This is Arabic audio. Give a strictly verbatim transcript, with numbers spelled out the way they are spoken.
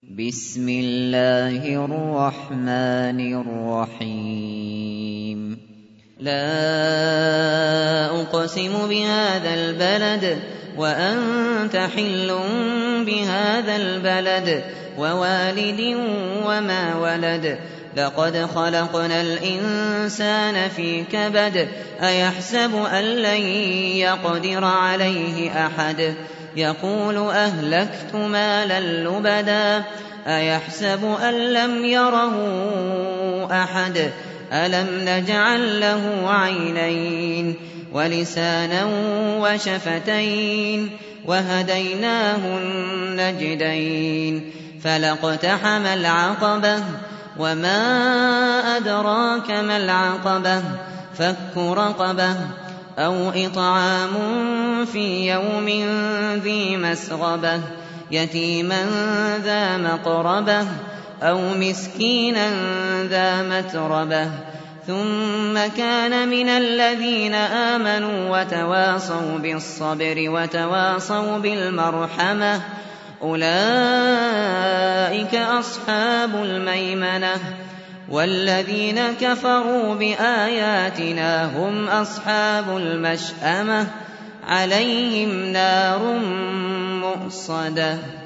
بسم الله الرحمن الرحيم لا أقسم بهذا البلد وأنت حل بهذا البلد ووالد وما ولد لقد خلقنا الإنسان في كبد أيحسب أن لن يقدر عليه أحد يقول أهلكت مالا لبدا أيحسب أن لم يره أحد ألم نجعل له عينين ولسانا وشفتين وهديناه النجدين فلاقتحم العقبة وما أدراك ما العقبة فك رقبة أو إطعام في يوم ذي مسغبة يتيما ذا مقربة أو مسكينا ذا متربة ثم كان من الذين آمنوا وتواصوا بالصبر وتواصوا بالمرحمة أولئك أصحاب الميمنة والذين كفروا بآياتنا هم أصحاب المشأمة عليهم نار مؤصدة